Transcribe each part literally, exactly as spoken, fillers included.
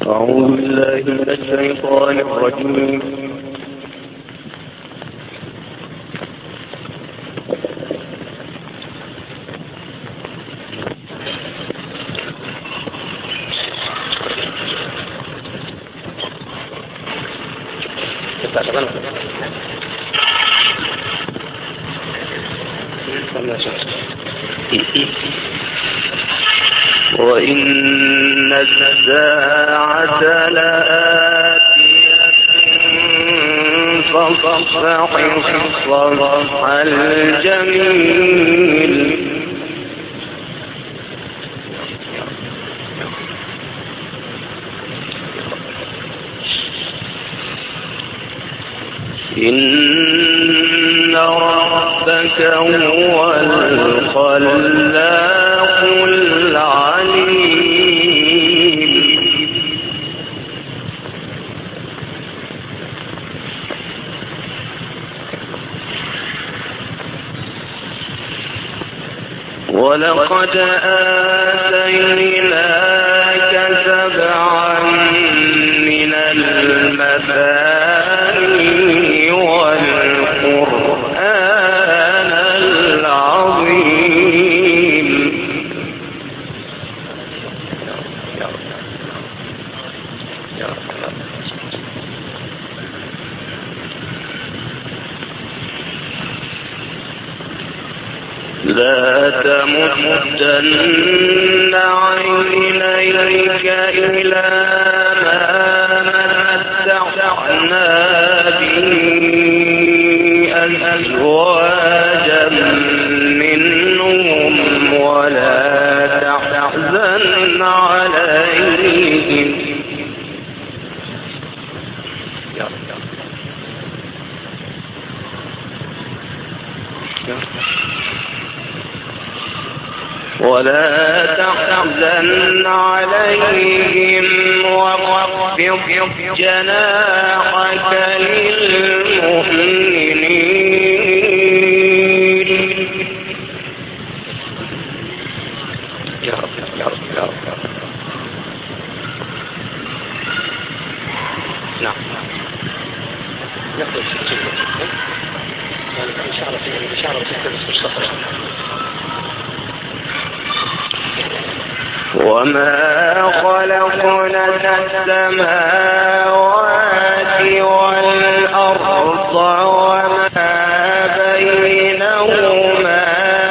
أعوذ بالله من الشيطان الرجيم. وإن الساعة لآتية فاصفح الصفح الجميل إن ربك هو الخلاق العليم. ولقد آتيناك سبعا من المثاني والقرآن العظيم. لا تمدن عينيك إلى ما متعنا به أزواجا منهم ولا تحزن عليهم. ولا تحزن عليهم واخفض جناحك للمؤمنين. يا رب يا رب يا رب. نعم نقول إشارة إشارة إشارة وما خلقنا السماوات والأرض وما بينهما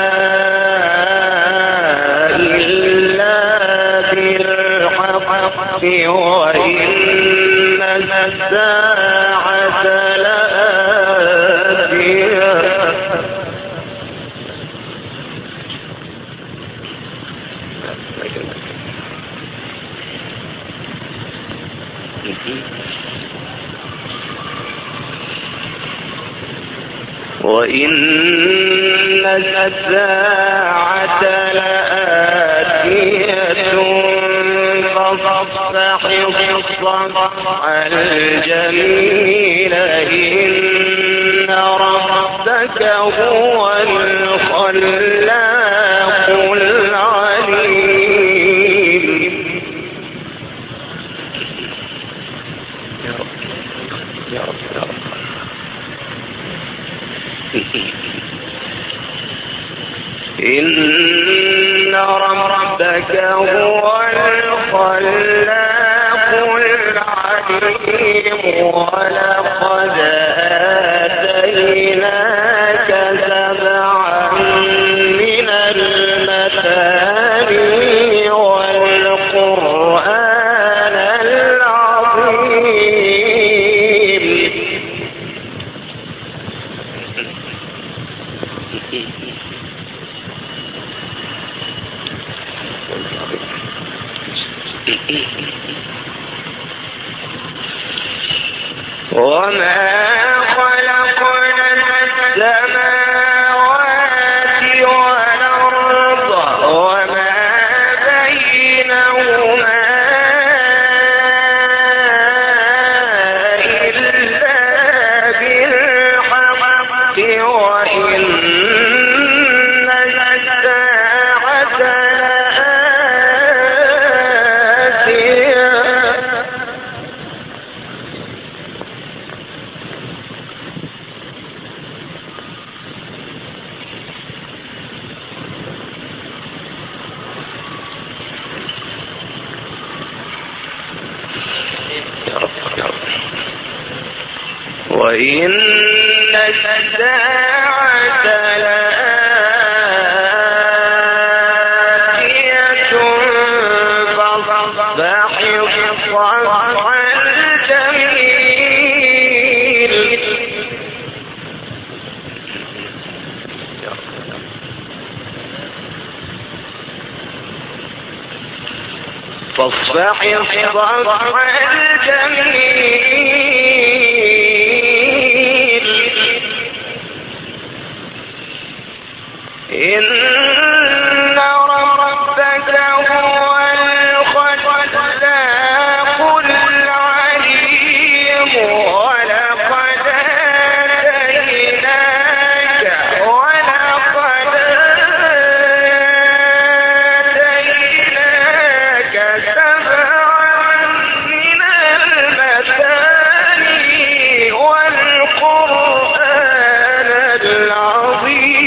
إلا بالحق وإن الساعة لآتية. وإن الساعة لآتية فاصفح الصفح الجميل إن ربك هو الخلاق العليم. يا رب يا رب يا رب. إن ربك هو الخلاق العليم. ولقد آتيناك سبعا من المثاني والقرآن العظيم. وما خلقنا السماوات والأرض وما بينهما إلا بالحق وإن الساعة لآتية. وإن الساعة لآتية فاصفح الصفح الجميل فاصفح الصفح الجميل إن ربك هو الخلاق العليم ولقد آتيناك ولقد آتيناك سبعا من المثاني والقرآن العظيم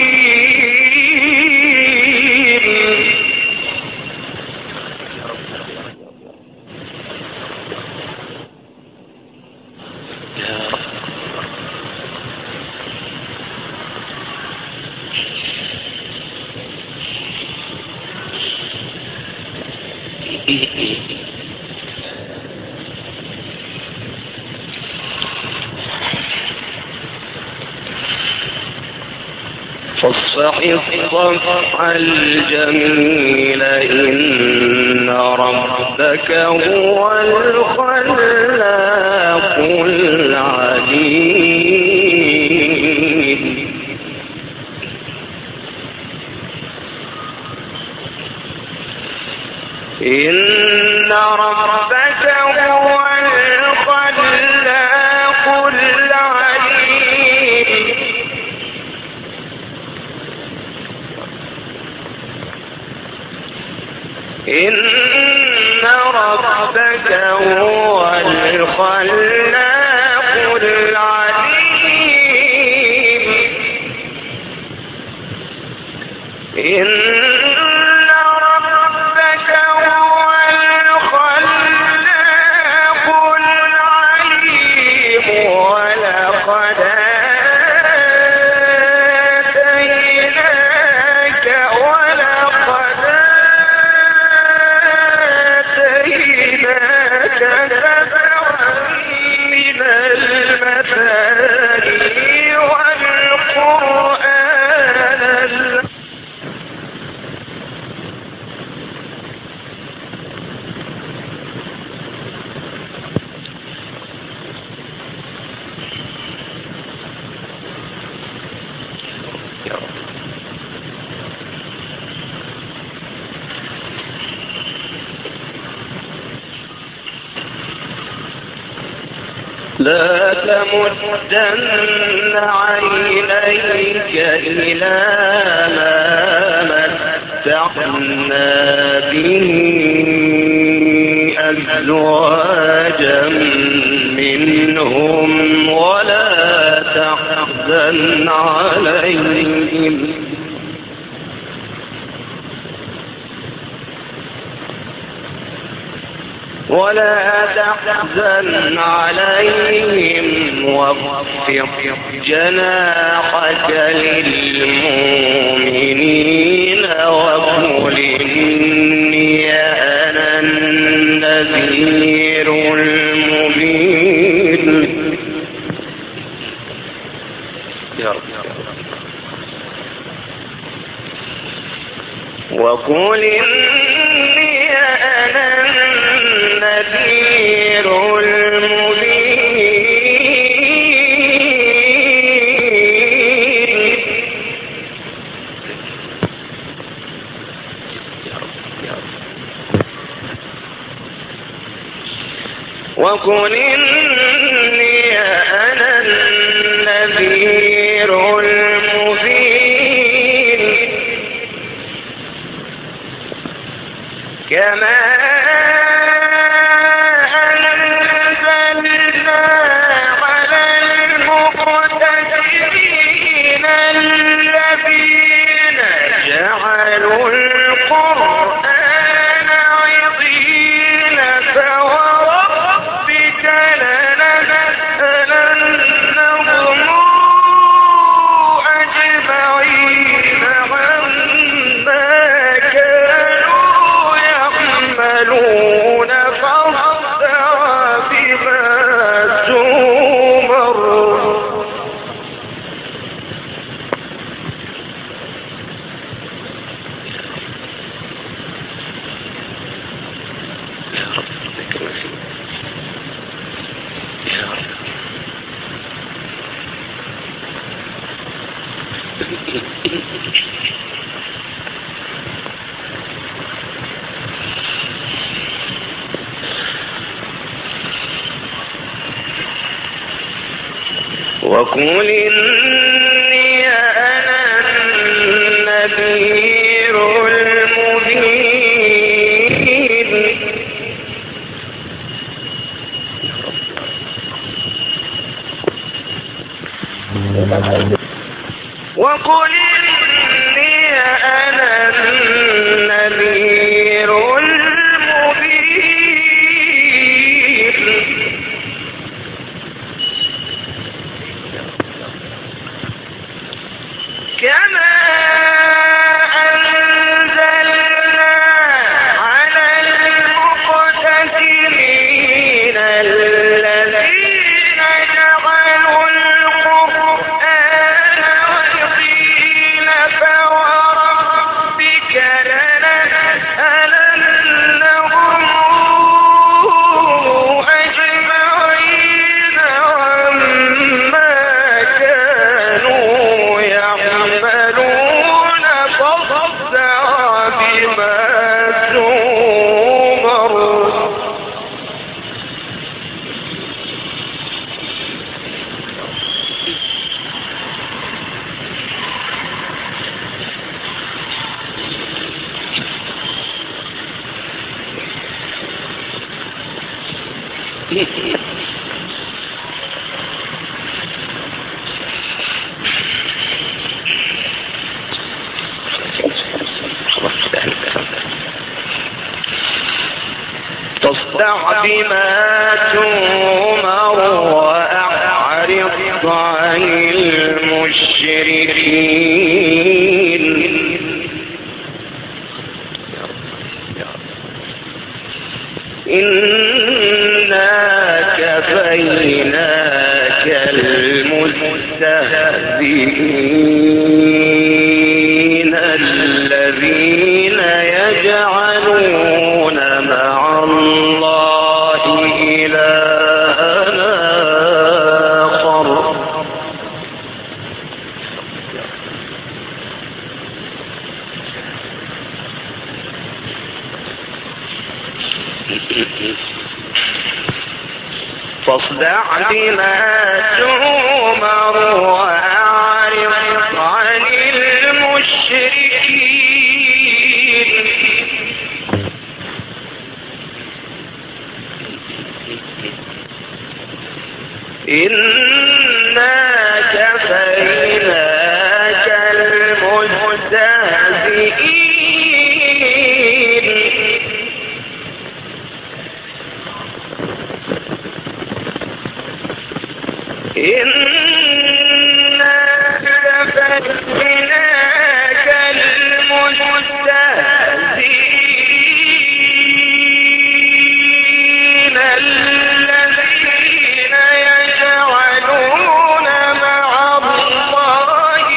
فاصفح الصفح الجميل إن ربك هو الخلاق العليم إن ربك هو الخلاق العليم إن ربك هو الخلاق العليم إن ربك هو الخلاق العليم ولقد آتيناك ولقد آتيناك سبعا من المثاني والقرآن العظيم لا تمدن عينيك إلى ما متعنا به أزواجا منهم ولا تحزن عليهم ولا تحزن عليهم واخفض جناحك للمؤمنين وقل إني أنا النذير المبين يا رب وقل إني أنا النذير المبين وقل إني أنا النذير المبين كما أنزلنا على المقتدرين الذين جعلوا القرآن عضين فوربك لنسألنهم وقل إني أنا النذير المبين وقل إني أنا النذير المبين كما أنزلنا على المقتسمين الذين جعلوا القرآن وقيل فوربك لنسألنهم أجمعين عما كانوا يعملون فاصدع بما تؤمر فاصدع بما تؤمر وأعرض عن المشركين إنا كفيناك المستهزئين الذين يجعلون مع الله إلها آخر فاصدع بما تؤمر وأعرض عن المشركين إنا كفيناك المستهزئين إنا كفيناك المستهزئين الذين يجعلون مع الله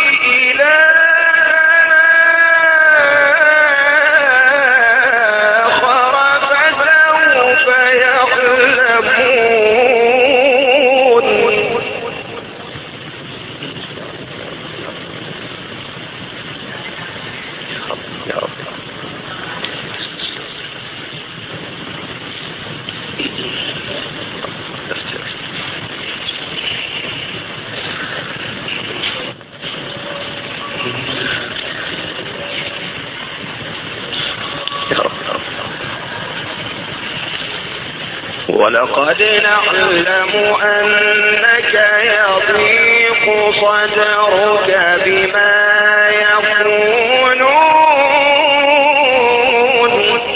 إلها آخر فسوف يعلمون ولقد نعلم أنك يضيق صدرك بما يقولون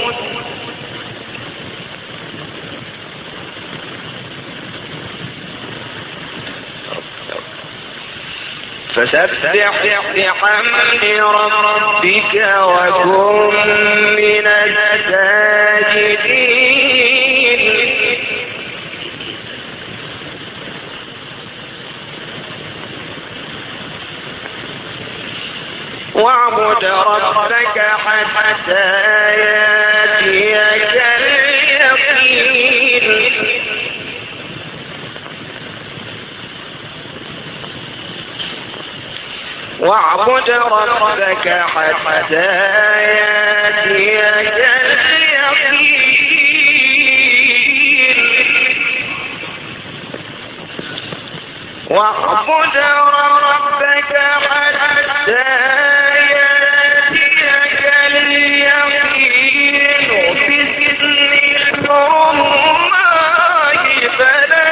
فسبح بحمد ربك وكن من الساجدين واعبد ربك حتى يأتيك اليقين واعبد ربك حتى يأتيك اليقين واعبد ربك حتى يأتيك اليقين بإذن الله فلا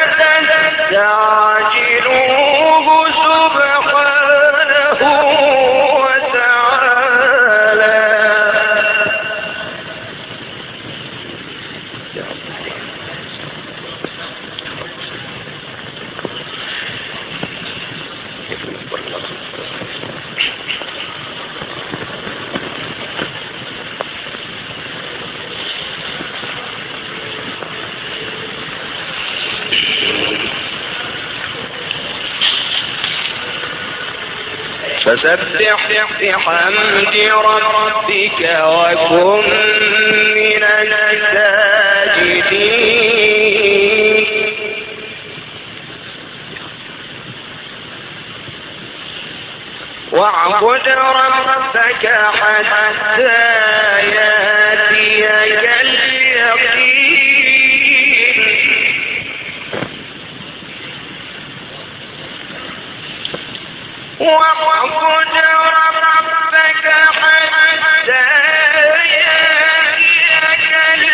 تستعجلوه سبحانه وتعالى. فسبح بحمد ربك وكن من الساجدين. واعبد ربك حتى يأتيك اليقين. واعبد ربك حتى يأتيك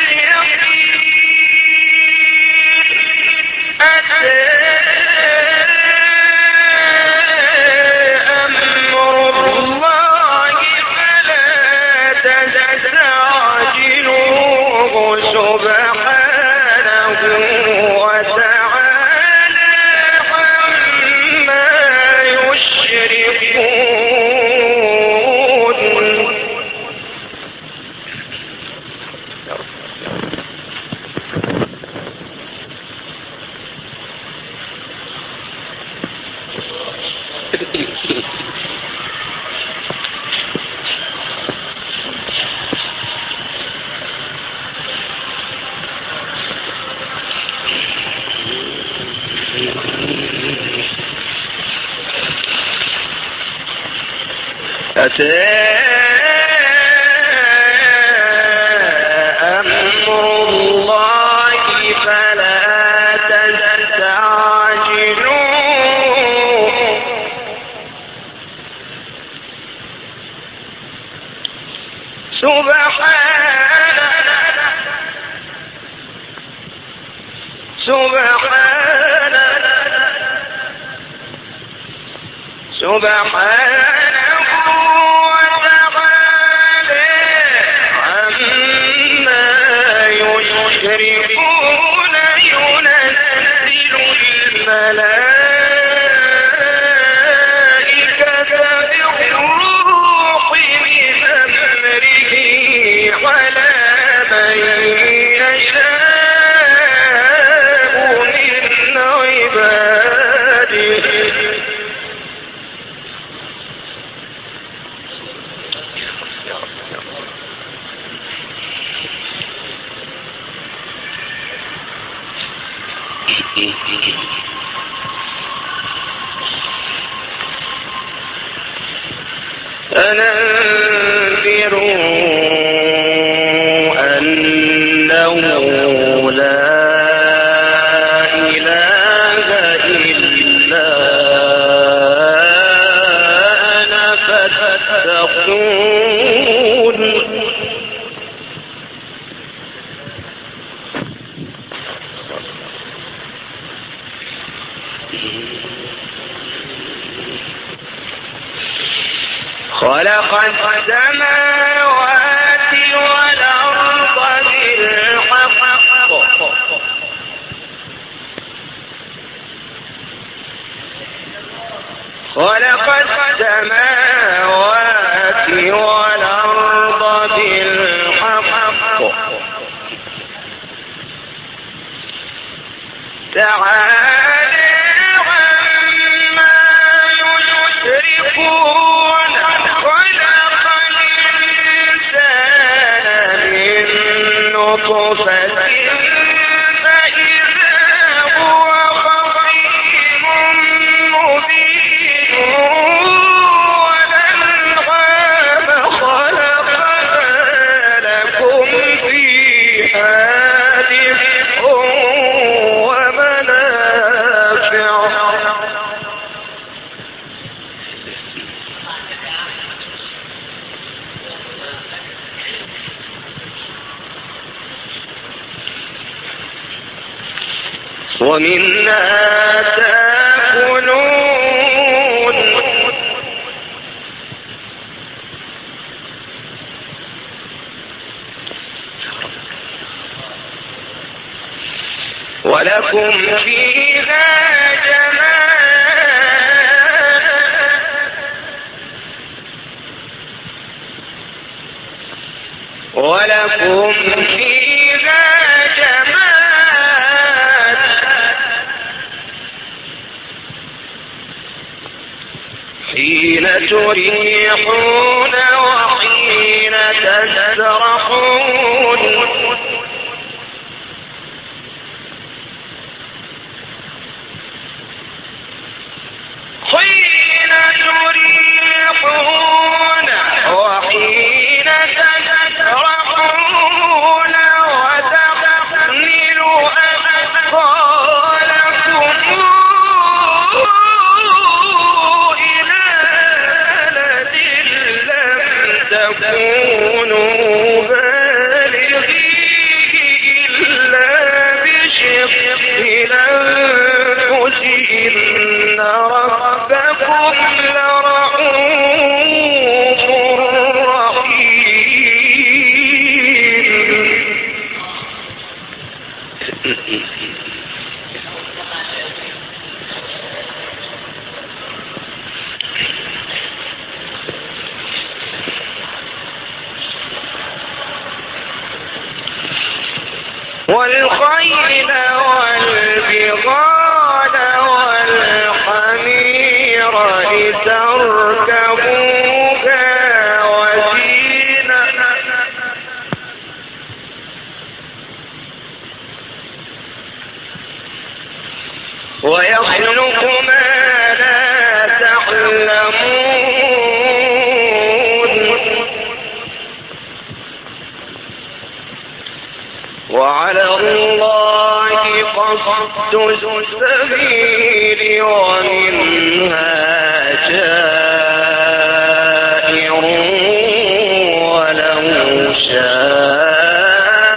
اليقين. أتى أمر الله فلا تستعجلوه سبحانه وتعالى عما يشركون. أتى أمر الله فلا تستعجلوه سبحانه سبحانه سبحانه وتعالى عما يشركون. ينزل الملائكة بالروح من أمره على من يشاء من عباده. أنذروا أنه لا إله إلا أنا فاتقون. خلق السماوات والأرض بالحق خلق السماوات والأرض بالحق تعالى عما يشركون. خلق الإنسان من نطفة فإذا هو خصيم مبين. والأنعام خلقها لكم فيها دفء ومنافع ومنها تأكلون ولكم فيها جمال ولكم فيها جمال حين تريحون وحين تسرحون حين تريحون وحين تسرحون وتحملوا أثقالكم إلى بلد لم تكونوا بالغيه إلا بشق الأنفس إن ربكم لرؤوف رحيم. والخيل والبغال والحمير لتركبوها وزينة ويخلق ما لا تعلمون وعلى الله قصد السبيل ومنها جائر ولو شاء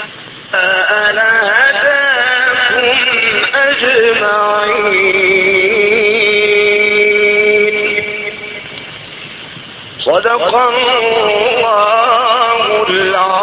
لهداكم أجمعين. صدق الله العظيم.